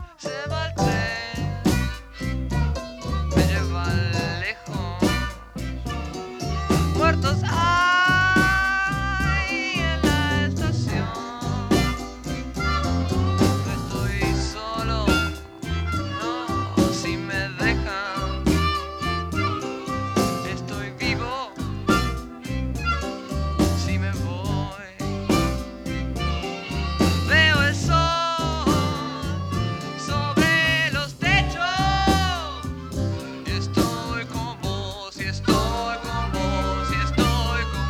Se va el tren, me lleva lejos. Muertos hay en la estación. No estoy solo, no, si me dejan. Estoy vivo, si me voy. Veo el sol sobre los techos. Y estoy con vos, y estoy con vos, y estoy con